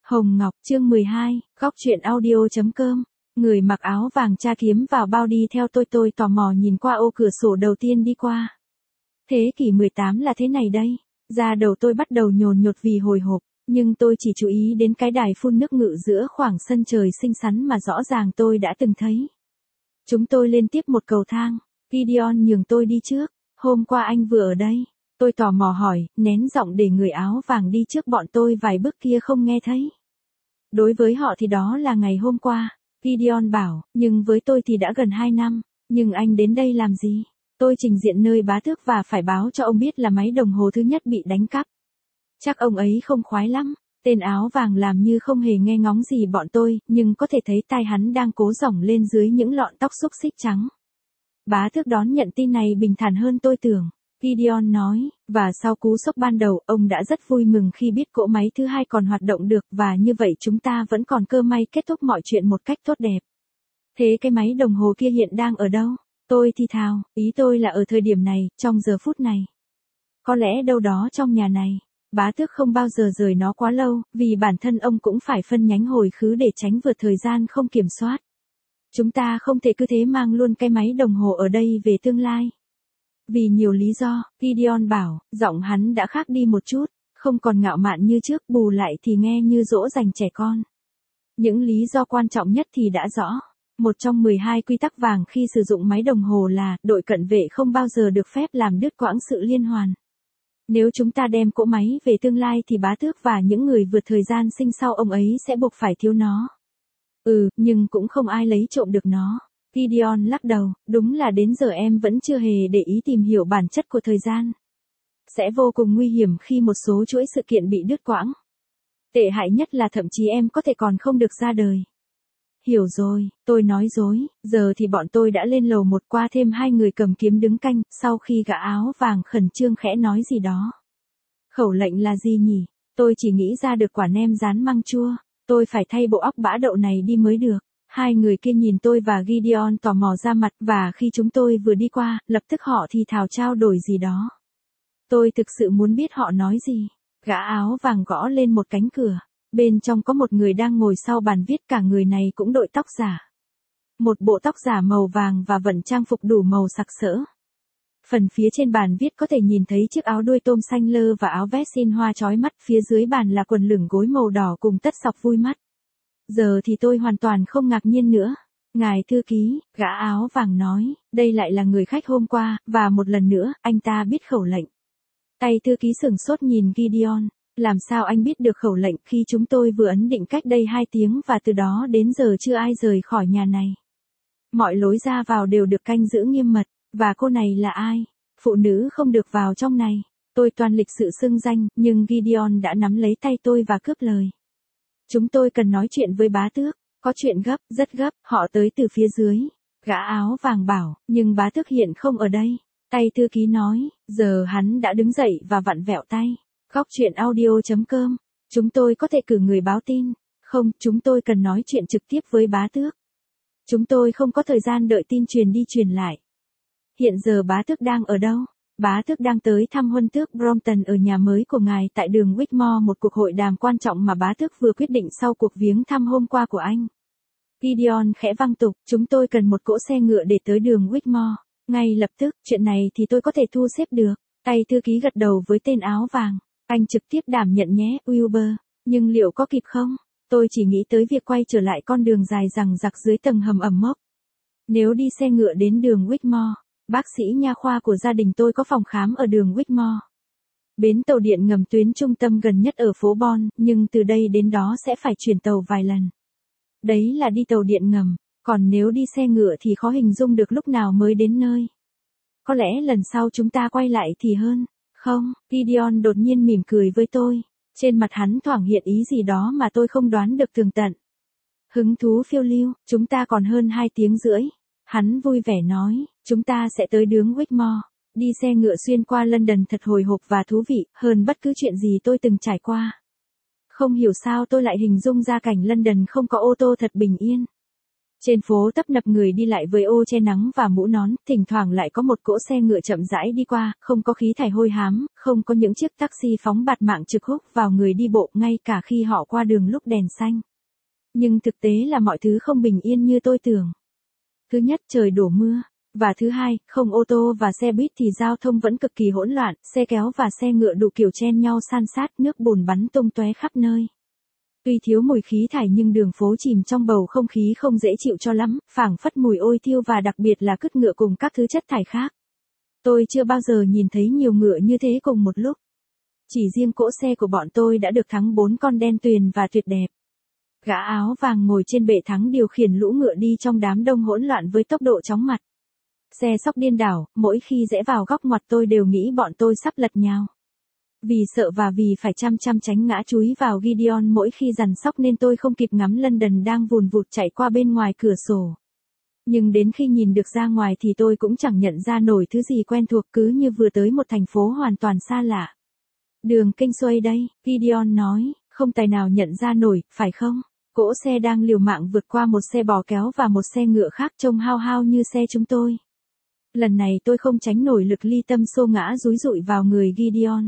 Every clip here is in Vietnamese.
Hồng Ngọc, chương 12, góc truyện audio.com. Người mặc áo vàng tra kiếm vào bao đi theo tôi tò mò nhìn qua ô cửa sổ đầu tiên đi qua. Thế kỷ 18 là thế này đây. Da đầu tôi bắt đầu nhồn nhột vì hồi hộp, nhưng tôi chỉ chú ý đến cái đài phun nước ngự giữa khoảng sân trời xinh xắn mà rõ ràng tôi đã từng thấy. Chúng tôi lên tiếp một cầu thang. Gideon nhường tôi đi trước. Hôm qua anh vừa ở đây. Tôi tò mò hỏi, nén giọng để người áo vàng đi trước bọn tôi vài bước kia không nghe thấy. Đối với họ thì đó là ngày hôm qua. Gideon bảo, nhưng với tôi thì đã gần 2 năm. Nhưng anh đến đây làm gì? Tôi trình diện nơi bá tước và phải báo cho ông biết là máy đồng hồ thứ nhất bị đánh cắp. Chắc ông ấy không khoái lắm. Tên áo vàng làm như không hề nghe ngóng gì bọn tôi, nhưng có thể thấy tai hắn đang cố giỏng lên dưới những lọn tóc xúc xích trắng. Bá tước đón nhận tin này bình thản hơn tôi tưởng. Gideon nói, và sau cú sốc ban đầu, ông đã rất vui mừng khi biết cỗ máy thứ hai còn hoạt động được và như vậy chúng ta vẫn còn cơ may kết thúc mọi chuyện một cách tốt đẹp. Thế cái máy đồng hồ kia hiện đang ở đâu? Tôi thì thào, ý tôi là ở thời điểm này, trong giờ phút này. Có lẽ đâu đó trong nhà này. Bá tước không bao giờ rời nó quá lâu, vì bản thân ông cũng phải phân nhánh hồi khứ để tránh vượt thời gian không kiểm soát. Chúng ta không thể cứ thế mang luôn cái máy đồng hồ ở đây về tương lai. Vì nhiều lý do, Gideon bảo, giọng hắn đã khác đi một chút, không còn ngạo mạn như trước, bù lại thì nghe như dỗ dành trẻ con. Những lý do quan trọng nhất thì đã rõ. Một trong 12 quy tắc vàng khi sử dụng máy đồng hồ là, đội cận vệ không bao giờ được phép làm đứt quãng sự liên hoàn. Nếu chúng ta đem cỗ máy về tương lai thì bá tước và những người vượt thời gian sinh sau ông ấy sẽ buộc phải thiếu nó. Nhưng cũng không ai lấy trộm được nó. Gideon lắc đầu, đúng là đến giờ em vẫn chưa hề để ý tìm hiểu bản chất của thời gian. Sẽ vô cùng nguy hiểm khi một số chuỗi sự kiện bị đứt quãng. Tệ hại nhất là thậm chí em có thể còn không được ra đời. Hiểu rồi, tôi nói dối, giờ thì bọn tôi đã lên lầu một qua thêm 2 người cầm kiếm đứng canh, sau khi gã áo vàng khẩn trương khẽ nói gì đó. Khẩu lệnh là gì nhỉ? Tôi chỉ nghĩ ra được quả nem rán măng chua, tôi phải thay bộ óc bã đậu này đi mới được. 2 người kia nhìn tôi và Gideon tò mò ra mặt và khi chúng tôi vừa đi qua, lập tức họ thì thào trao đổi gì đó. Tôi thực sự muốn biết họ nói gì. Gã áo vàng gõ lên một cánh cửa. Bên trong có một người đang ngồi sau bàn viết, cả người này cũng đội tóc giả. Một bộ tóc giả màu vàng và vận trang phục đủ màu sặc sỡ. Phần phía trên bàn viết có thể nhìn thấy chiếc áo đuôi tôm xanh lơ và áo vest xin hoa chói mắt, phía dưới bàn là quần lửng gối màu đỏ cùng tất sọc vui mắt. Giờ thì tôi hoàn toàn không ngạc nhiên nữa. Ngài thư ký, gã áo vàng nói, đây lại là người khách hôm qua, và một lần nữa, anh ta biết khẩu lệnh. Tay thư ký sửng sốt nhìn Gideon. Làm sao anh biết được khẩu lệnh khi chúng tôi vừa ấn định cách đây 2 tiếng và từ đó đến giờ chưa ai rời khỏi nhà này? Mọi lối ra vào đều được canh giữ nghiêm mật, và cô này là ai? Phụ nữ không được vào trong này. Tôi toàn lịch sự xưng danh, nhưng Gideon đã nắm lấy tay tôi và cướp lời. Chúng tôi cần nói chuyện với bá tước, có chuyện gấp, rất gấp, họ tới từ phía dưới. Gã áo vàng bảo, nhưng bá tước hiện không ở đây. Tay thư ký nói, giờ hắn đã đứng dậy và vặn vẹo tay. Góc truyện audio.com. Chúng tôi có thể cử người báo tin. Không, chúng tôi cần nói chuyện trực tiếp với bá tước. Chúng tôi không có thời gian đợi tin truyền đi truyền lại. Hiện giờ bá tước đang ở đâu? Bá tước đang tới thăm huân tước Brompton ở nhà mới của ngài tại đường Whitmore, một cuộc hội đàm quan trọng mà bá tước vừa quyết định sau cuộc viếng thăm hôm qua của anh. Gideon khẽ vang tục, chúng tôi cần một cỗ xe ngựa để tới đường Whitmore. Ngay lập tức, chuyện này thì tôi có thể thu xếp được. Tay thư ký gật đầu với tên áo vàng. Anh trực tiếp đảm nhận nhé, Uber. Nhưng liệu có kịp không? Tôi chỉ nghĩ tới việc quay trở lại con đường dài dằng dặc dưới tầng hầm ẩm mốc. Nếu đi xe ngựa đến đường Whitmore, bác sĩ nha khoa của gia đình tôi có phòng khám ở đường Whitmore. Bến tàu điện ngầm tuyến trung tâm gần nhất ở phố Bon, nhưng từ đây đến đó sẽ phải chuyển tàu vài lần. Đấy là đi tàu điện ngầm, còn nếu đi xe ngựa thì khó hình dung được lúc nào mới đến nơi. Có lẽ lần sau chúng ta quay lại thì hơn. Không, Gideon đột nhiên mỉm cười với tôi. Trên mặt hắn thoảng hiện ý gì đó mà tôi không đoán được tường tận. Hứng thú phiêu lưu, chúng ta còn hơn 2 tiếng rưỡi. Hắn vui vẻ nói, chúng ta sẽ tới đường Whitmore. Đi xe ngựa xuyên qua London thật hồi hộp và thú vị, hơn bất cứ chuyện gì tôi từng trải qua. Không hiểu sao tôi lại hình dung ra cảnh London không có ô tô thật bình yên. Trên phố tấp nập người đi lại với ô che nắng và mũ nón, thỉnh thoảng lại có một cỗ xe ngựa chậm rãi đi qua, không có khí thải hôi hám, không có những chiếc taxi phóng bạt mạng trực húc vào người đi bộ ngay cả khi họ qua đường lúc đèn xanh. Nhưng thực tế là mọi thứ không bình yên như tôi tưởng. Thứ nhất, trời đổ mưa. Và thứ hai, không ô tô và xe buýt thì giao thông vẫn cực kỳ hỗn loạn, xe kéo và xe ngựa đủ kiểu chen nhau san sát, nước bùn bắn tung tóe khắp nơi. Tuy thiếu mùi khí thải nhưng đường phố chìm trong bầu không khí không dễ chịu cho lắm, phảng phất mùi ôi thiêu và đặc biệt là cứt ngựa cùng các thứ chất thải khác. Tôi chưa bao giờ nhìn thấy nhiều ngựa như thế cùng một lúc. Chỉ riêng cỗ xe của bọn tôi đã được thắng 4 con đen tuyền và tuyệt đẹp. Gã áo vàng ngồi trên bệ thắng điều khiển lũ ngựa đi trong đám đông hỗn loạn với tốc độ chóng mặt. Xe sóc điên đảo, mỗi khi rẽ vào góc ngoặt tôi đều nghĩ bọn tôi sắp lật nhào. Vì sợ và vì phải chăm tránh ngã chúi vào Gideon mỗi khi dằn sóc nên tôi không kịp ngắm London đang vùn vụt chạy qua bên ngoài cửa sổ. Nhưng đến khi nhìn được ra ngoài thì tôi cũng chẳng nhận ra nổi thứ gì quen thuộc, cứ như vừa tới một thành phố hoàn toàn xa lạ. Đường Kingsway đây, Gideon nói, không tài nào nhận ra nổi, phải không? Cỗ xe đang liều mạng vượt qua một xe bò kéo và một xe ngựa khác trông hao hao như xe chúng tôi. Lần này tôi không tránh nổi lực ly tâm xô ngã dúi dụi vào người Gideon.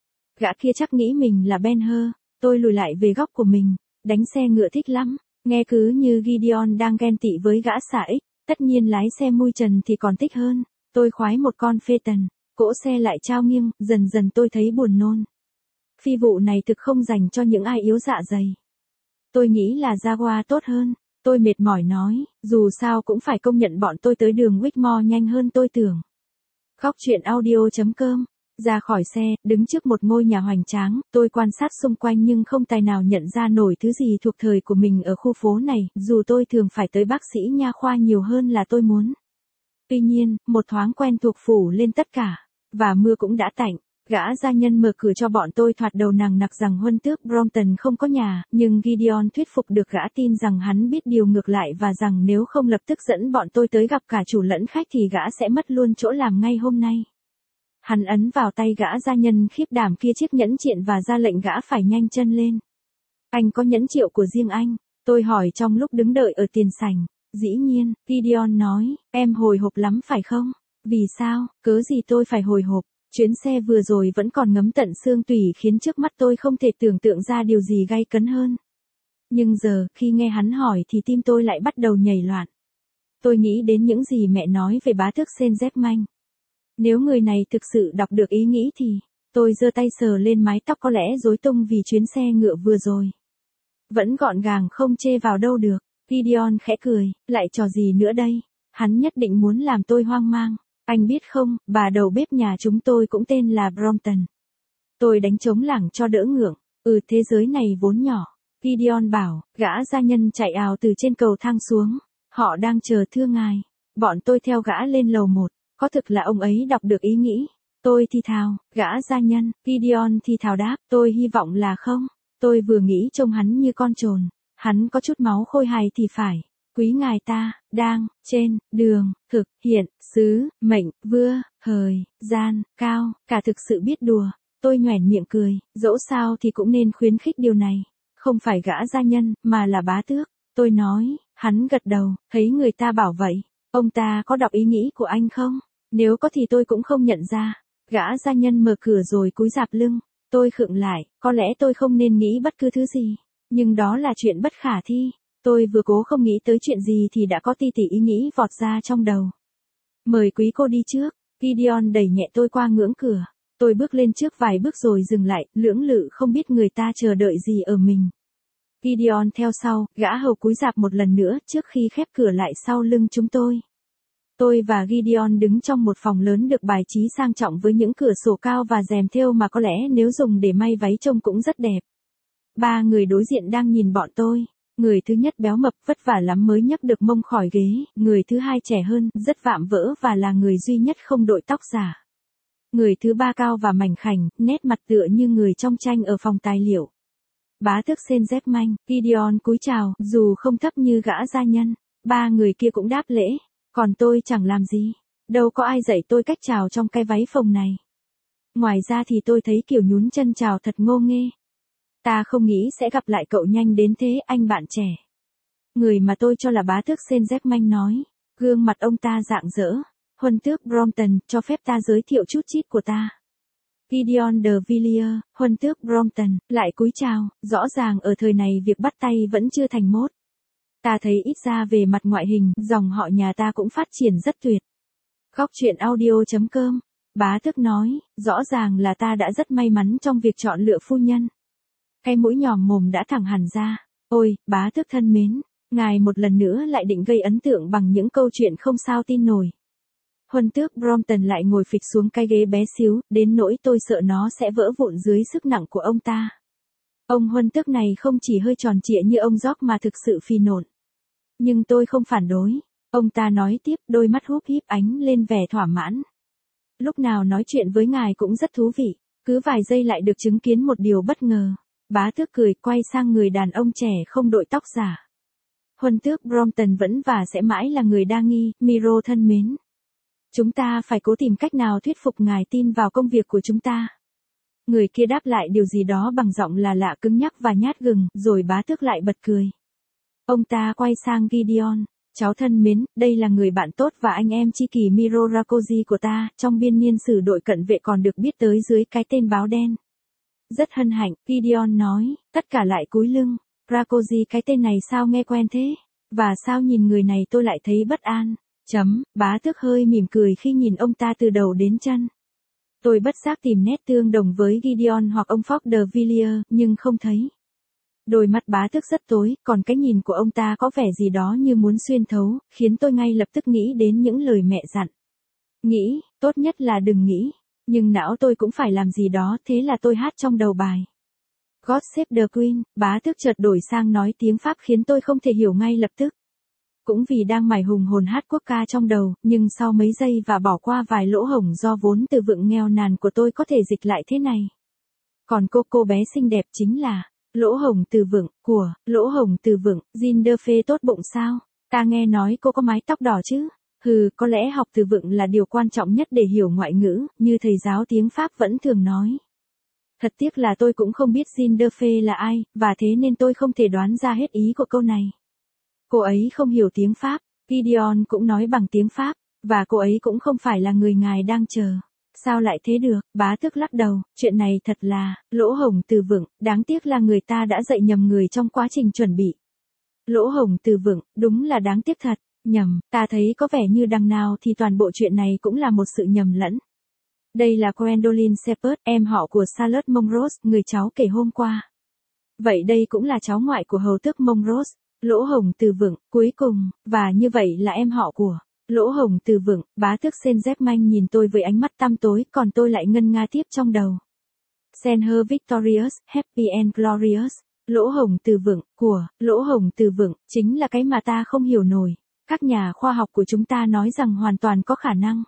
Gã kia chắc nghĩ mình là Ben-Hur, tôi lùi lại về góc của mình, đánh xe ngựa thích lắm, nghe cứ như Gideon đang ghen tị với gã xà ích, tất nhiên lái xe mui trần thì còn thích hơn, tôi khoái một con phê tần, cỗ xe lại trao nghiêng, dần dần tôi thấy buồn nôn. Phi vụ này thực không dành cho những ai yếu dạ dày. Tôi nghĩ là Jaguar tốt hơn, tôi mệt mỏi nói, dù sao cũng phải công nhận bọn tôi tới đường Whitmore nhanh hơn tôi tưởng. Góc chuyện audio.com. Ra khỏi xe, đứng trước một ngôi nhà hoành tráng, tôi quan sát xung quanh nhưng không tài nào nhận ra nổi thứ gì thuộc thời của mình ở khu phố này, dù tôi thường phải tới bác sĩ nha khoa nhiều hơn là tôi muốn. Tuy nhiên, một thoáng quen thuộc phủ lên tất cả, và mưa cũng đã tạnh. Gã gia nhân mở cửa cho bọn tôi thoạt đầu nằng nặc rằng huân tước Brompton không có nhà, nhưng Gideon thuyết phục được gã tin rằng hắn biết điều ngược lại và rằng nếu không lập tức dẫn bọn tôi tới gặp cả chủ lẫn khách thì gã sẽ mất luôn chỗ làm ngay hôm nay. Hắn ấn vào tay gã gia nhân khiếp đảm kia chiếc nhẫn triện và ra lệnh gã phải nhanh chân lên. Anh có nhẫn triệu của riêng anh? Tôi hỏi trong lúc đứng đợi ở tiền sảnh. Dĩ nhiên, Gideon nói, em hồi hộp lắm phải không? Vì sao, cớ gì tôi phải hồi hộp? Chuyến xe vừa rồi vẫn còn ngấm tận xương tủy khiến trước mắt tôi không thể tưởng tượng ra điều gì gay cấn hơn. Nhưng giờ, khi nghe hắn hỏi thì tim tôi lại bắt đầu nhảy loạn. Tôi nghĩ đến những gì mẹ nói về bá tước Saint-Germain. Nếu người này thực sự đọc được ý nghĩ thì, tôi giơ tay sờ lên mái tóc có lẽ rối tung vì chuyến xe ngựa vừa rồi. Vẫn gọn gàng không chê vào đâu được. Gideon khẽ cười, lại trò gì nữa đây? Hắn nhất định muốn làm tôi hoang mang. Anh biết không, bà đầu bếp nhà chúng tôi cũng tên là Brompton. Tôi đánh trống lảng cho đỡ ngượng. Thế giới này vốn nhỏ. Gideon bảo, gã gia nhân chạy ào từ trên cầu thang xuống. Họ đang chờ thưa ngài. Bọn tôi theo gã lên lầu 1. Có thực là ông ấy đọc được ý nghĩ. Tôi thì thào, gã gia nhân, Gideon thì thào đáp, tôi hy vọng là không. Tôi vừa nghĩ trông hắn như con trồn. Hắn có chút máu khôi hài thì phải. Quý ngài ta, đang, trên, đường, thực, hiện, xứ, mệnh, vưa, hời, gian, cao, cả thực sự biết đùa. Tôi nhoẻn miệng cười, dẫu sao thì cũng nên khuyến khích điều này. Không phải gã gia nhân, mà là bá tước. Tôi nói, hắn gật đầu, thấy người ta bảo vậy. Ông ta có đọc ý nghĩ của anh không? Nếu có thì tôi cũng không nhận ra. Gã gia nhân mở cửa rồi cúi rạp lưng. Tôi khựng lại, có lẽ tôi không nên nghĩ bất cứ thứ gì. Nhưng đó là chuyện bất khả thi. Tôi vừa cố không nghĩ tới chuyện gì thì đã có ti tỉ ý nghĩ vọt ra trong đầu. Mời quý cô đi trước. Gideon đẩy nhẹ tôi qua ngưỡng cửa. Tôi bước lên trước vài bước rồi dừng lại, lưỡng lự không biết người ta chờ đợi gì ở mình. Gideon theo sau, gã hầu cúi rạp một lần nữa trước khi khép cửa lại sau lưng chúng tôi. Tôi và Gideon đứng trong một phòng lớn được bài trí sang trọng với những cửa sổ cao và rèm thêu mà có lẽ nếu dùng để may váy trông cũng rất đẹp. 3 người đối diện đang nhìn bọn tôi. Người thứ nhất béo mập vất vả lắm mới nhấc được mông khỏi ghế, người thứ hai trẻ hơn, rất vạm vỡ và là người duy nhất không đội tóc giả. Người thứ ba cao và mảnh khảnh, nét mặt tựa như người trong tranh ở phòng tài liệu. Bá tước Saint-Germain, Gideon cúi chào, dù không thấp như gã gia nhân. 3 người kia cũng đáp lễ, còn tôi chẳng làm gì. Đâu có ai dạy tôi cách chào trong cái váy phồng này. Ngoài ra thì tôi thấy kiểu nhún chân chào thật ngô nghê. Ta không nghĩ sẽ gặp lại cậu nhanh đến thế anh bạn trẻ. Người mà tôi cho là bá tước Saint-Germain nói. Gương mặt ông ta rạng rỡ. Huân tước Brompton, cho phép ta giới thiệu chút chít của ta. Gideon de Villiers, huân tước Brompton, lại cúi chào, rõ ràng ở thời này việc bắt tay vẫn chưa thành mốt. Ta thấy ít ra về mặt ngoại hình, dòng họ nhà ta cũng phát triển rất tuyệt. Góc truyện audio.com, bá tước nói, rõ ràng là ta đã rất may mắn trong việc chọn lựa phu nhân. Cái mũi nhòm mồm đã thẳng hẳn ra. Ôi, bá tước thân mến, ngài một lần nữa lại định gây ấn tượng bằng những câu chuyện không sao tin nổi. Huân tước Brompton lại ngồi phịch xuống cái ghế bé xíu, đến nỗi tôi sợ nó sẽ vỡ vụn dưới sức nặng của ông ta. Ông huân tước này không chỉ hơi tròn trịa như ông George mà thực sự phì nộn. Nhưng tôi không phản đối. Ông ta nói tiếp, đôi mắt húp híp ánh lên vẻ thỏa mãn. Lúc nào nói chuyện với ngài cũng rất thú vị, cứ vài giây lại được chứng kiến một điều bất ngờ. Bá tước cười, quay sang người đàn ông trẻ không đội tóc giả. Huân tước Brompton vẫn và sẽ mãi là người đa nghi, Miro thân mến. Chúng ta phải cố tìm cách nào thuyết phục ngài tin vào công việc của chúng ta. Người kia đáp lại điều gì đó bằng giọng là lạ cứng nhắc và nhát gừng, rồi bá tước lại bật cười. Ông ta quay sang Gideon. Cháu thân mến, đây là người bạn tốt và anh em tri kỷ Miro Rakosi của ta, trong biên niên sử đội cận vệ còn được biết tới dưới cái tên báo đen. Rất hân hạnh, Gideon nói, tất cả lại cúi lưng. Rakosi, cái tên này sao nghe quen thế? Và sao nhìn người này tôi lại thấy bất an? Bá tước hơi mỉm cười khi nhìn ông ta từ đầu đến chân. Tôi bất giác tìm nét tương đồng với Gideon hoặc ông Fort de Villiers, nhưng không thấy. Đôi mắt bá tước rất tối, còn cái nhìn của ông ta có vẻ gì đó như muốn xuyên thấu, khiến tôi ngay lập tức nghĩ đến những lời mẹ dặn. Nghĩ, tốt nhất là đừng nghĩ. Nhưng não tôi cũng phải làm gì đó, thế là tôi hát trong đầu bài. God Save the Queen, bá tước chợt đổi sang nói tiếng Pháp khiến tôi không thể hiểu ngay lập tức. Cũng vì đang mải hùng hồn hát quốc ca trong đầu, nhưng sau mấy giây và bỏ qua vài lỗ hổng do vốn từ vựng nghèo nàn của tôi có thể dịch lại thế này. Còn cô bé xinh đẹp chính là, lỗ hổng từ vựng, của, lỗ hổng từ vựng, Jean de Phê tốt bụng sao? Ta nghe nói cô có mái tóc đỏ chứ? Có lẽ học từ vựng là điều quan trọng nhất để hiểu ngoại ngữ, như thầy giáo tiếng Pháp vẫn thường nói. Thật tiếc là tôi cũng không biết Jean de Phê là ai, và thế nên tôi không thể đoán ra hết ý của câu này. Cô ấy không hiểu tiếng Pháp, Gideon cũng nói bằng tiếng Pháp, và cô ấy cũng không phải là người ngài đang chờ. Sao lại thế được? Bá tước lắc đầu, chuyện này thật là, lỗ hổng từ vựng, đáng tiếc là người ta đã dạy nhầm người trong quá trình chuẩn bị. Lỗ hổng từ vựng, đúng là đáng tiếc thật, nhầm, ta thấy có vẻ như đằng nào thì toàn bộ chuyện này cũng là một sự nhầm lẫn. Đây là Gwendoline Shepherd, em họ của Charlotte Monrose, người cháu kể hôm qua. Vậy đây cũng là cháu ngoại của hầu tước Monrose. Lỗ hổng từ vựng, cuối cùng, và như vậy là em họ của. Lỗ hổng từ vựng, bá tước Saint-Germain nhìn tôi với ánh mắt tăm tối, còn tôi lại ngân nga tiếp trong đầu. Send her victorious, happy and glorious. Lỗ hổng từ vựng, của, lỗ hổng từ vựng, chính là cái mà ta không hiểu nổi. Các nhà khoa học của chúng ta nói rằng hoàn toàn có khả năng.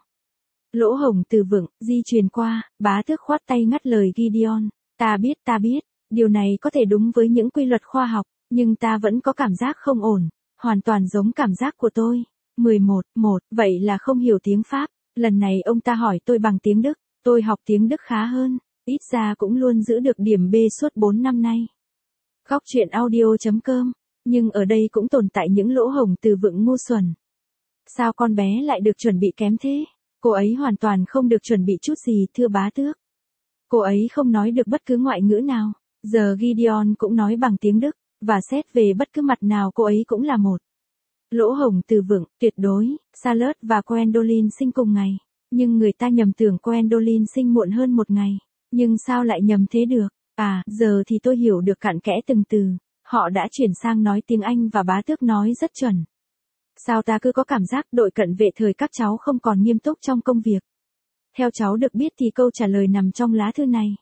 Lỗ hổng từ vựng, di truyền qua, bá tước khoát tay ngắt lời Gideon. Ta biết, điều này có thể đúng với những quy luật khoa học. Nhưng ta vẫn có cảm giác không ổn, hoàn toàn giống cảm giác của tôi. 11. Vậy là không hiểu tiếng Pháp. Lần này ông ta hỏi tôi bằng tiếng Đức. Tôi học tiếng Đức khá hơn, ít ra cũng luôn giữ được điểm B suốt 4 năm nay. Góc truyện audio.com. Nhưng ở đây cũng tồn tại những lỗ hổng từ vựng ngu xuẩn. Sao con bé lại được chuẩn bị kém thế? Cô ấy hoàn toàn không được chuẩn bị chút gì, thưa bá tước. Cô ấy không nói được bất cứ ngoại ngữ nào. Giờ Gideon cũng nói bằng tiếng Đức. Và xét về bất cứ mặt nào cô ấy cũng là một. Lỗ hổng từ vựng, tuyệt đối, Charlotte và Gwendoline sinh cùng ngày. Nhưng người ta nhầm tưởng Gwendoline sinh muộn hơn một ngày. Nhưng sao lại nhầm thế được? À, giờ thì tôi hiểu được cặn kẽ từng từ. Họ đã chuyển sang nói tiếng Anh và bá tước nói rất chuẩn. Sao ta cứ có cảm giác đội cận vệ thời các cháu không còn nghiêm túc trong công việc. Theo cháu được biết thì câu trả lời nằm trong lá thư này.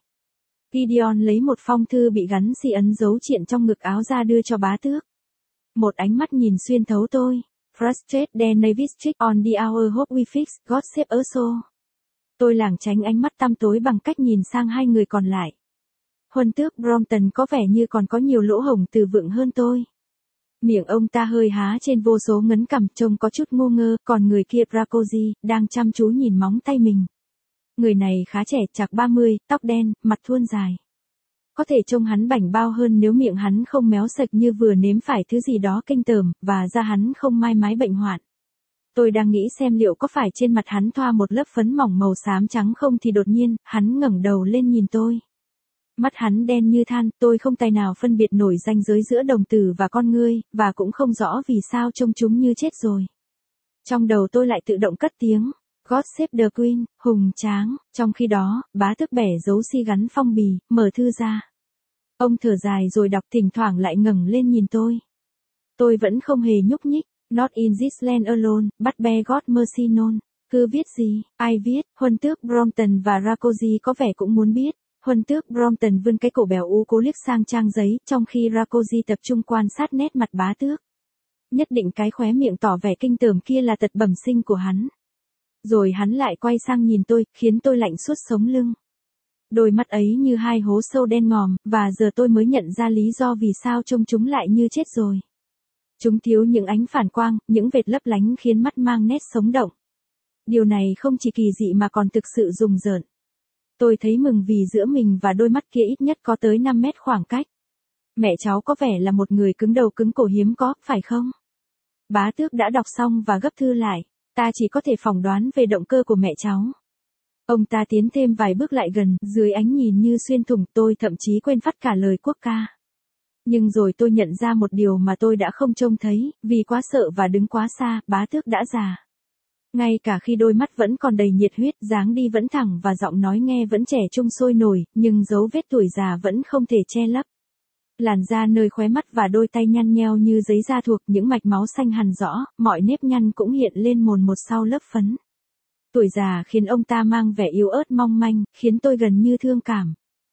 Gideon lấy một phong thư bị gắn xi ấn dấu triện trong ngực áo ra đưa cho bá tước. Một ánh mắt nhìn xuyên thấu tôi. Frustrate the Navy's trick on the hour hope we fix, God save us all. Tôi lảng tránh ánh mắt tăm tối bằng cách nhìn sang hai người còn lại. Huân tước Brompton có vẻ như còn có nhiều lỗ hổng từ vựng hơn tôi. Miệng ông ta hơi há trên vô số ngấn cằm trông có chút ngu ngơ, còn người kia Rakosi, đang chăm chú nhìn móng tay mình. Người này khá trẻ, chạc 30, tóc đen, mặt thuôn dài. có thể trông hắn bảnh bao hơn nếu miệng hắn không méo sạch như vừa nếm phải thứ gì đó kinh tởm, và da hắn không mai mái bệnh hoạn. Tôi đang nghĩ xem liệu có phải trên mặt hắn thoa một lớp phấn mỏng màu xám trắng không thì đột nhiên, hắn ngẩng đầu lên nhìn tôi. Mắt hắn đen như than, tôi không tài nào phân biệt nổi ranh giới giữa đồng tử và con ngươi, và cũng không rõ vì sao trông chúng như chết rồi. Trong đầu tôi lại tự động cất tiếng, God Save the Queen, hùng tráng, trong khi đó, bá tước bẻ dấu si gắn phong bì, mở thư ra. Ông thở dài rồi đọc, thỉnh thoảng lại ngẩng lên nhìn tôi. Tôi vẫn không hề nhúc nhích. Not in this land alone, but bear God mercy none. Thư viết gì? Ai viết? Huân tước Brompton và Rakosi có vẻ cũng muốn biết. Huân tước Brompton vươn cái cổ bèo u cố liếc sang trang giấy, trong khi Rakosi tập trung quan sát nét mặt bá tước. Nhất định cái khóe miệng tỏ vẻ kinh tởm kia là tật bẩm sinh của hắn. Rồi hắn lại quay sang nhìn tôi, khiến tôi lạnh suốt sống lưng. Đôi mắt ấy như hai hố sâu đen ngòm, và giờ tôi mới nhận ra lý do vì sao trông chúng lại như chết rồi. Chúng thiếu những ánh phản quang, những vệt lấp lánh khiến mắt mang nét sống động. Điều này không chỉ kỳ dị mà còn thực sự rùng rợn. Tôi thấy mừng vì giữa mình và đôi mắt kia ít nhất có tới 5 mét khoảng cách. Mẹ cháu có vẻ là một người cứng đầu cứng cổ hiếm có, phải không? Bá tước đã đọc xong và gấp thư lại. Ta chỉ có thể phỏng đoán về động cơ của mẹ cháu. Ông ta tiến thêm vài bước lại gần, dưới ánh nhìn như xuyên thủng, tôi thậm chí quên phát cả lời quốc ca. Nhưng rồi tôi nhận ra một điều mà tôi đã không trông thấy, vì quá sợ và đứng quá xa, bá tước đã già. Ngay cả khi đôi mắt vẫn còn đầy nhiệt huyết, dáng đi vẫn thẳng và giọng nói nghe vẫn trẻ trung sôi nổi, nhưng dấu vết tuổi già vẫn không thể che lấp. Làn da nơi khóe mắt và đôi tay nhăn nheo như giấy da thuộc, những mạch máu xanh hằn rõ, mọi nếp nhăn cũng hiện lên mồn một sau lớp phấn. Tuổi già khiến ông ta mang vẻ yếu ớt mong manh, khiến tôi gần như thương cảm.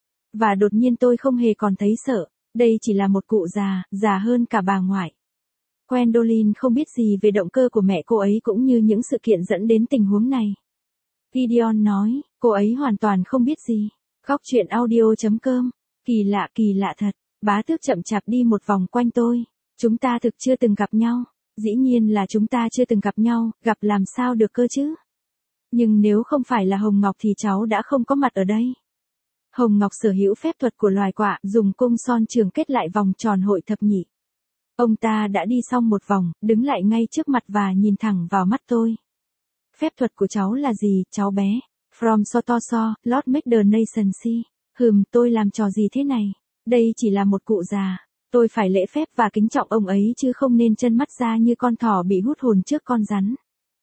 Và đột nhiên tôi không hề còn thấy sợ. Đây chỉ là một cụ già, già hơn cả bà ngoại. Gwendolyn không biết gì về động cơ của mẹ cô ấy cũng như những sự kiện dẫn đến tình huống này. Gideon nói, cô ấy hoàn toàn không biết gì. Góc chuyện audio.com. Kỳ lạ thật. Bá tước chậm chạp đi một vòng quanh tôi. Chúng ta thực chưa từng gặp nhau. Dĩ nhiên là chúng ta chưa từng gặp nhau, gặp làm sao được cơ chứ. Nhưng nếu không phải là Hồng Ngọc thì cháu đã không có mặt ở đây. Hồng Ngọc sở hữu phép thuật của loài quạ, dùng cung son trường kết lại vòng tròn hội thập nhị. Ông ta đã đi xong một vòng, đứng lại ngay trước mặt và nhìn thẳng vào mắt tôi. Phép thuật của cháu là gì, cháu bé? From Sotoso, Lord make the nation see. Tôi làm trò gì thế này? Đây chỉ là một cụ già. Tôi phải lễ phép và kính trọng ông ấy chứ không nên chân mắt ra như con thỏ bị hút hồn trước con rắn.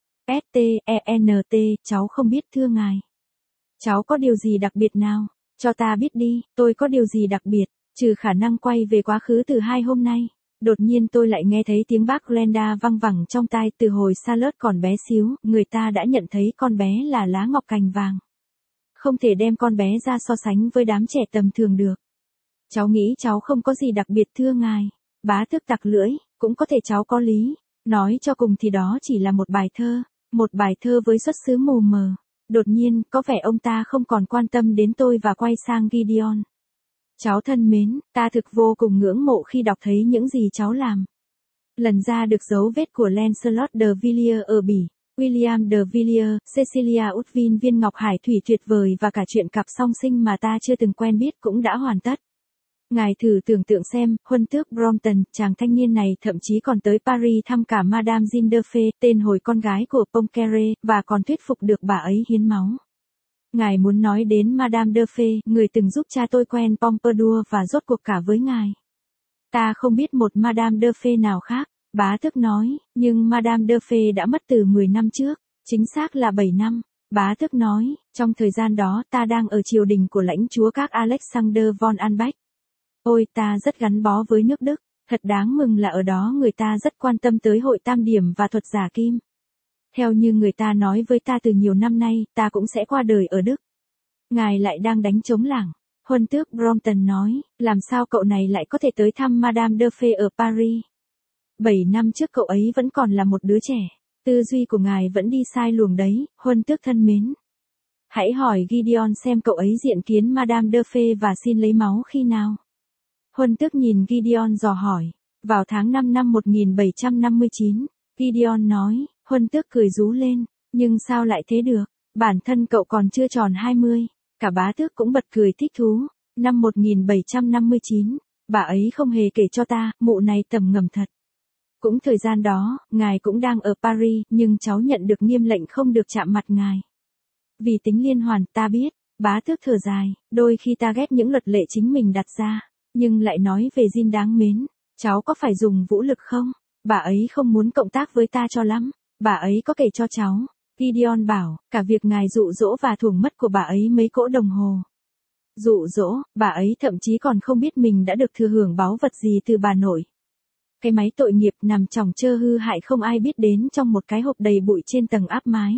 S-T-E-N-T, cháu không biết thưa ngài. Cháu có điều gì đặc biệt nào? Cho ta biết đi, tôi có điều gì đặc biệt, trừ khả năng quay về quá khứ từ 2 hôm nay. Đột nhiên tôi lại nghe thấy tiếng bác Glenda văng vẳng trong tai. Từ hồi Charlotte còn bé xíu, người ta đã nhận thấy con bé là lá ngọc cành vàng. Không thể đem con bé ra so sánh với đám trẻ tầm thường được. Cháu nghĩ cháu không có gì đặc biệt thưa ngài. Bá tước tặc lưỡi, cũng có thể cháu có lý. Nói cho cùng thì đó chỉ là một bài thơ. Một bài thơ với xuất xứ mù mờ. Đột nhiên, có vẻ ông ta không còn quan tâm đến tôi và quay sang Gideon. Cháu thân mến, ta thực vô cùng ngưỡng mộ khi đọc thấy những gì cháu làm. Lần ra được dấu vết của Lancelot de Villiers ở Bỉ, William de Villiers, Cecilia Utvin viên ngọc hải thủy tuyệt vời và cả chuyện cặp song sinh mà ta chưa từng quen biết cũng đã hoàn tất. Ngài thử tưởng tượng xem, Huân tước Brompton, chàng thanh niên này thậm chí còn tới Paris thăm cả Madame Jeanne de Fay, tên hồi con gái của Poincaré, và còn thuyết phục được bà ấy hiến máu. Ngài muốn nói đến Madame de Fay, người từng giúp cha tôi quen Pompadour và rốt cuộc cả với ngài. Ta không biết một Madame de Fay nào khác, bá tước nói, nhưng Madame de Fay đã mất từ 10 năm trước, chính xác là 7 năm. Bá tước nói, trong thời gian đó ta đang ở triều đình của lãnh chúa các Alexander von Albrecht. Ôi, ta rất gắn bó với nước Đức, thật đáng mừng là ở đó người ta rất quan tâm tới hội tam điểm và thuật giả kim. Theo như người ta nói với ta từ nhiều năm nay, ta cũng sẽ qua đời ở Đức. Ngài lại đang đánh trống lảng. Huân tước Brompton nói, làm sao cậu này lại có thể tới thăm Madame de Fay ở Paris? 7 năm trước cậu ấy vẫn còn là một đứa trẻ. Tư duy của ngài vẫn đi sai luồng đấy, Huân tước thân mến. Hãy hỏi Gideon xem cậu ấy diện kiến Madame de Fay và xin lấy máu khi nào. Huân tước nhìn Gideon dò hỏi. Vào tháng 5 năm 1759, Gideon nói, Huân tước cười rú lên. Nhưng sao lại thế được? Bản thân cậu còn chưa tròn 20. Cả bá tước cũng bật cười thích thú. Năm 1759, bà ấy không hề kể cho ta, mụ này tầm ngầm thật. Cũng thời gian đó, ngài cũng đang ở Paris, nhưng cháu nhận được nghiêm lệnh không được chạm mặt ngài. Vì tính liên hoàn, ta biết, bá tước thở dài, đôi khi ta ghét những luật lệ chính mình đặt ra, nhưng lại nói về Jin đáng mến, cháu có phải dùng vũ lực không? Bà ấy không muốn cộng tác với ta cho lắm, bà ấy có kể cho cháu. Gideon bảo, cả việc ngài dụ dỗ và thuồng mất của bà ấy mấy cỗ đồng hồ. Dụ dỗ, bà ấy thậm chí còn không biết mình đã được thừa hưởng báu vật gì từ bà nội. Cái máy tội nghiệp nằm chỏng chơ hư hại không ai biết đến trong một cái hộp đầy bụi trên tầng áp mái.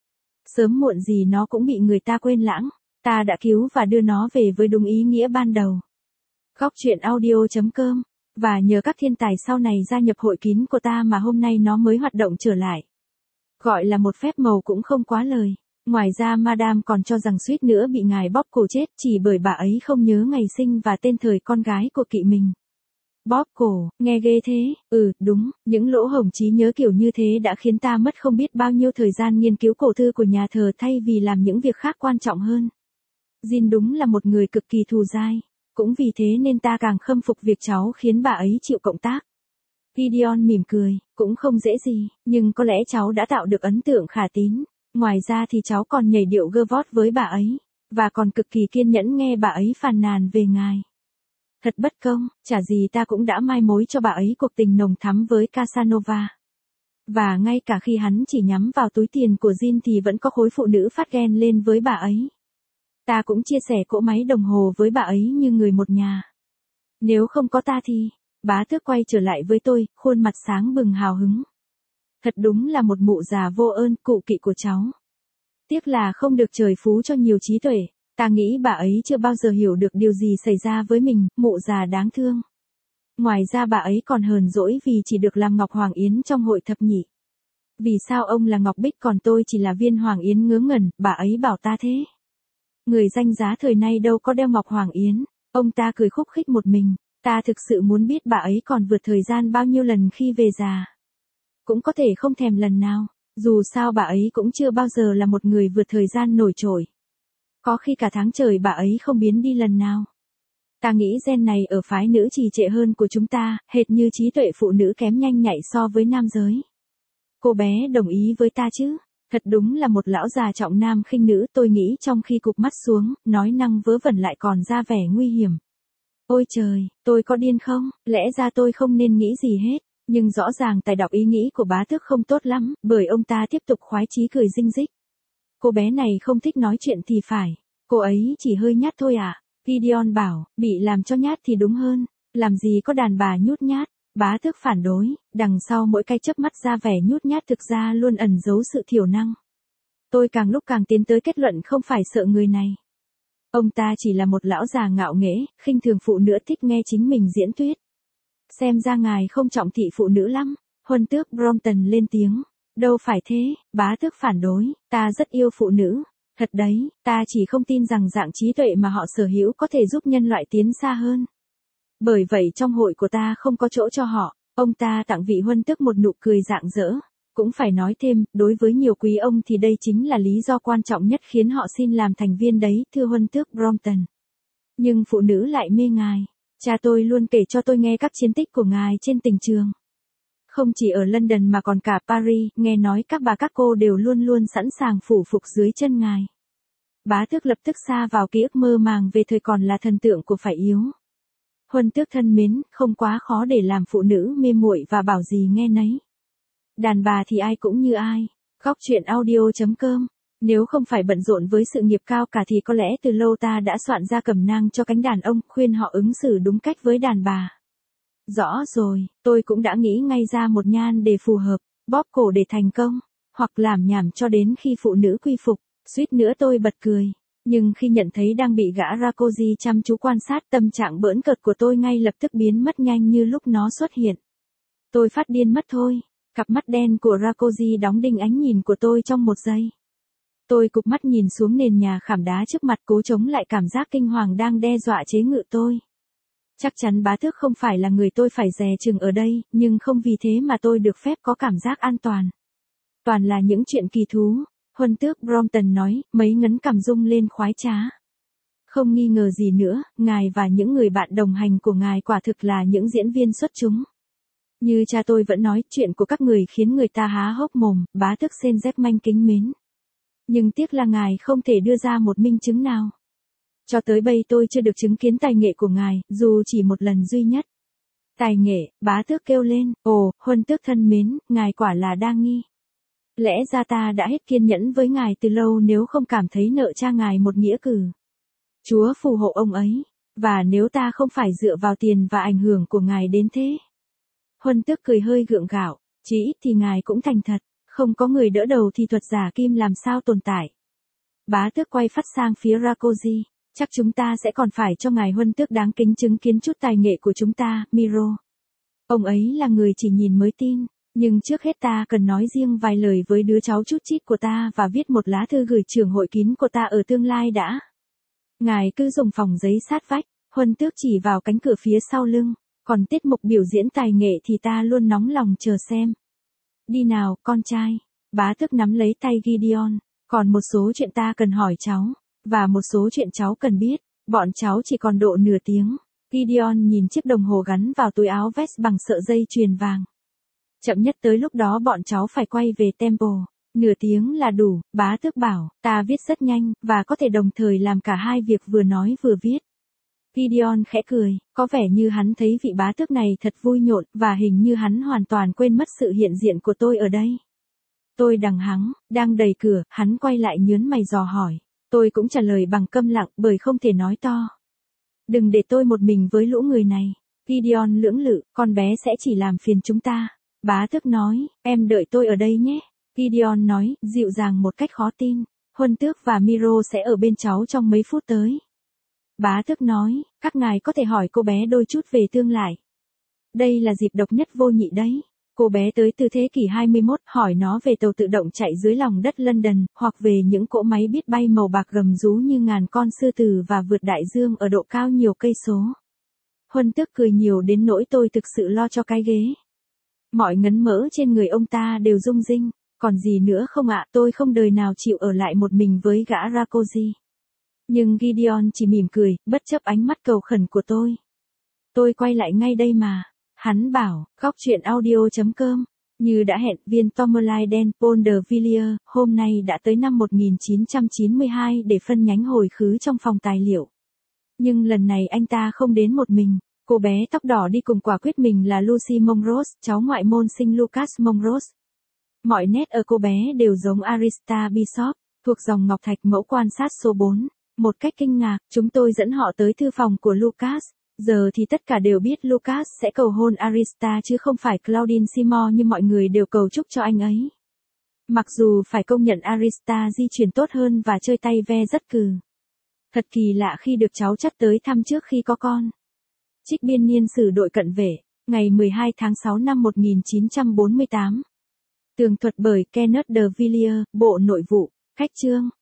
Sớm muộn gì nó cũng bị người ta quên lãng, ta đã cứu và đưa nó về với đúng ý nghĩa ban đầu. Góc truyện audio.com, và nhờ các thiên tài sau này gia nhập hội kín của ta mà hôm nay nó mới hoạt động trở lại. Gọi là một phép màu cũng không quá lời. Ngoài ra Madame còn cho rằng suýt nữa bị ngài bóp cổ chết chỉ bởi bà ấy không nhớ ngày sinh và tên thời con gái của kỵ mình. Bóp cổ, nghe ghê thế, đúng, những lỗ hổng trí nhớ kiểu như thế đã khiến ta mất không biết bao nhiêu thời gian nghiên cứu cổ thư của nhà thờ thay vì làm những việc khác quan trọng hơn. Jin đúng là một người cực kỳ thù dai, cũng vì thế nên ta càng khâm phục việc cháu khiến bà ấy chịu cộng tác. Gideon mỉm cười, cũng không dễ gì, nhưng có lẽ cháu đã tạo được ấn tượng khả tín. Ngoài ra thì cháu còn nhảy điệu gơ vót với bà ấy, và còn cực kỳ kiên nhẫn nghe bà ấy phàn nàn về ngài. Thật bất công, chả gì ta cũng đã mai mối cho bà ấy cuộc tình nồng thắm với Casanova. Và ngay cả khi hắn chỉ nhắm vào túi tiền của Jin thì vẫn có khối phụ nữ phát ghen lên với bà ấy. Ta cũng chia sẻ cỗ máy đồng hồ với bà ấy như người một nhà. Nếu không có ta thì, bá tước quay trở lại với tôi, khuôn mặt sáng bừng hào hứng. Thật đúng là một mụ già vô ơn, cụ kỵ của cháu. Tiếc là không được trời phú cho nhiều trí tuệ. Ta nghĩ bà ấy chưa bao giờ hiểu được điều gì xảy ra với mình, mụ già đáng thương. Ngoài ra bà ấy còn hờn dỗi vì chỉ được làm Ngọc Hoàng Yến trong hội thập nhị. Vì sao ông là Ngọc Bích còn tôi chỉ là viên Hoàng Yến ngớ ngẩn, bà ấy bảo ta thế. Người danh giá thời nay đâu có đeo Ngọc Hoàng Yến, ông ta cười khúc khích một mình, ta thực sự muốn biết bà ấy còn vượt thời gian bao nhiêu lần khi về già. Cũng có thể không thèm lần nào, dù sao bà ấy cũng chưa bao giờ là một người vượt thời gian nổi trội. Có khi cả tháng trời bà ấy không biến đi lần nào. Ta nghĩ gen này ở phái nữ trì trệ hơn của chúng ta, hệt như trí tuệ phụ nữ kém nhanh nhạy so với nam giới. Cô bé đồng ý với ta chứ? Thật đúng là một lão già trọng nam khinh nữ, tôi nghĩ trong khi cụp mắt xuống, nói năng vớ vẩn lại còn ra vẻ nguy hiểm. Ôi trời, tôi có điên không? Lẽ ra tôi không nên nghĩ gì hết, nhưng rõ ràng tài đọc ý nghĩ của bá tước không tốt lắm, bởi ông ta tiếp tục khoái chí cười rinh rích. Cô bé này không thích nói chuyện thì phải, cô ấy chỉ hơi nhát thôi à? Gideon bảo, bị làm cho nhát thì đúng hơn, làm gì có đàn bà nhút nhát. Bá tước phản đối, đằng sau mỗi cái chớp mắt ra vẻ nhút nhát thực ra luôn ẩn giấu sự thiểu năng. Tôi càng lúc càng tiến tới kết luận không phải sợ người này. Ông ta chỉ là một lão già ngạo nghễ, khinh thường phụ nữ thích nghe chính mình diễn thuyết. Xem ra ngài không trọng thị phụ nữ lắm. Huân tước Brompton lên tiếng. Đâu phải thế, bá tước phản đối, ta rất yêu phụ nữ. Thật đấy, ta chỉ không tin rằng dạng trí tuệ mà họ sở hữu có thể giúp nhân loại tiến xa hơn. Bởi vậy trong hội của ta không có chỗ cho họ. Ông ta tặng vị huân tước một nụ cười rạng rỡ. Cũng phải nói thêm, đối với nhiều quý ông thì đây chính là lý do quan trọng nhất khiến họ xin làm thành viên đấy, thưa huân tước Brompton. Nhưng phụ nữ lại mê ngài. Cha tôi luôn kể cho tôi nghe các chiến tích của ngài trên tình trường. Không chỉ ở London mà còn cả Paris, nghe nói các bà các cô đều luôn luôn sẵn sàng phủ phục dưới chân ngài. Bá tước lập tức sa vào ký ức mơ màng về thời còn là thần tượng của phải yếu. Huân tước thân mến, không quá khó để làm phụ nữ mê muội và bảo gì nghe nấy. Đàn bà thì ai cũng như ai. Góc truyện audio.com. Nếu không phải bận rộn với sự nghiệp cao cả thì có lẽ từ lâu ta đã soạn ra cẩm nang cho cánh đàn ông, khuyên họ ứng xử đúng cách với đàn bà. Rõ rồi, tôi cũng đã nghĩ ngay ra một nhan để phù hợp, bóp cổ để thành công, hoặc làm nhảm cho đến khi phụ nữ quy phục. Suýt nữa tôi bật cười. Nhưng khi nhận thấy đang bị gã Rakosi chăm chú quan sát, tâm trạng bỡn cợt của tôi ngay lập tức biến mất nhanh như lúc nó xuất hiện. Tôi phát điên mất thôi. Cặp mắt đen của Rakosi đóng đinh ánh nhìn của tôi trong một giây. Tôi cụp mắt nhìn xuống nền nhà khảm đá trước mặt, cố chống lại cảm giác kinh hoàng đang đe dọa chế ngự tôi. Chắc chắn bá tước không phải là người tôi phải dè chừng ở đây, nhưng không vì thế mà tôi được phép có cảm giác an toàn. Toàn là những chuyện kỳ thú. Huân tước Brompton nói, mấy ngấn cằm rung lên khoái trá. Không nghi ngờ gì nữa, ngài và những người bạn đồng hành của ngài quả thực là những diễn viên xuất chúng. Như cha tôi vẫn nói, chuyện của các người khiến người ta há hốc mồm, bá tước Saint-Germain kính mến. Nhưng tiếc là ngài không thể đưa ra một minh chứng nào. Cho tới bây tôi chưa được chứng kiến tài nghệ của ngài, dù chỉ một lần duy nhất. Tài nghệ, bá tước kêu lên, ồ, huân tước thân mến, ngài quả là đa nghi. Lẽ ra ta đã hết kiên nhẫn với ngài từ lâu nếu không cảm thấy nợ cha ngài một nghĩa cử. Chúa phù hộ ông ấy, và nếu ta không phải dựa vào tiền và ảnh hưởng của ngài đến thế. Huân tước cười hơi gượng gạo, chỉ ít thì ngài cũng thành thật, không có người đỡ đầu thì thuật giả kim làm sao tồn tại. Bá tước quay phát sang phía Rakosi, chắc chúng ta sẽ còn phải cho ngài huân tước đáng kính chứng kiến chút tài nghệ của chúng ta, Miro. Ông ấy là người chỉ nhìn mới tin, nhưng trước hết ta cần nói riêng vài lời với đứa cháu chút chít của ta và viết một lá thư gửi trưởng hội kín của ta ở tương lai đã. Ngài cứ dùng phòng giấy sát vách, huân tước chỉ vào cánh cửa phía sau lưng, còn tiết mục biểu diễn tài nghệ thì ta luôn nóng lòng chờ xem. Đi nào, con trai. Bá tước nắm lấy tay Gideon, còn một số chuyện ta cần hỏi cháu, và một số chuyện cháu cần biết, bọn cháu chỉ còn độ nửa tiếng. Gideon nhìn chiếc đồng hồ gắn vào túi áo vest bằng sợi dây chuyền vàng. Chậm nhất tới lúc đó bọn cháu phải quay về Temple. Nửa tiếng là đủ, bá tước bảo, ta viết rất nhanh, và có thể đồng thời làm cả hai việc vừa nói vừa viết. Gideon khẽ cười, có vẻ như hắn thấy vị bá tước này thật vui nhộn, và hình như hắn hoàn toàn quên mất sự hiện diện của tôi ở đây. Tôi đằng hắng, đang đẩy cửa, hắn quay lại nhớn mày dò hỏi. Tôi cũng trả lời bằng câm lặng bởi không thể nói to. Đừng để tôi một mình với lũ người này. Gideon lưỡng lự, con bé sẽ chỉ làm phiền chúng ta. Bá tước nói, em đợi tôi ở đây nhé. Gideon nói, dịu dàng một cách khó tin. Huân tước và Miro sẽ ở bên cháu trong mấy phút tới. Bá tước nói, các ngài có thể hỏi cô bé đôi chút về tương lai. Đây là dịp độc nhất vô nhị đấy. Cô bé tới từ thế kỷ 21, hỏi nó về tàu tự động chạy dưới lòng đất London, hoặc về những cỗ máy biết bay màu bạc gầm rú như ngàn con sư tử và vượt đại dương ở độ cao nhiều cây số. Huân tước cười nhiều đến nỗi tôi thực sự lo cho cái ghế. Mọi ngấn mỡ trên người ông ta đều rung rinh, còn gì nữa không ạ, tôi không đời nào chịu ở lại một mình với gã Rakosi. Nhưng Gideon chỉ mỉm cười, bất chấp ánh mắt cầu khẩn của tôi. Tôi quay lại ngay đây mà. Hắn bảo, góc chuyện audio.com, như đã hẹn, viên Tourmaline Paul de Villiers, hôm nay đã tới năm 1992 để phân nhánh hồi khứ trong phòng tài liệu. Nhưng lần này anh ta không đến một mình, cô bé tóc đỏ đi cùng quả quyết mình là Lucy Monrose, cháu ngoại môn sinh Lucas Monrose. Mọi nét ở cô bé đều giống Arista Bishop, thuộc dòng Ngọc Thạch mẫu quan sát số 4. Một cách kinh ngạc, chúng tôi dẫn họ tới thư phòng của Lucas. Giờ thì tất cả đều biết Lucas sẽ cầu hôn Arista chứ không phải Claudine Seymour như mọi người đều cầu chúc cho anh ấy. Mặc dù phải công nhận Arista di chuyển tốt hơn và chơi tay ve rất cừ. Thật kỳ lạ khi được cháu chắt tới thăm trước khi có con. Trích biên niên sử đội cận vệ, ngày 12 tháng 6 năm 1948. Tường thuật bởi Kenneth de Villiers, Bộ Nội vụ, Khách chương.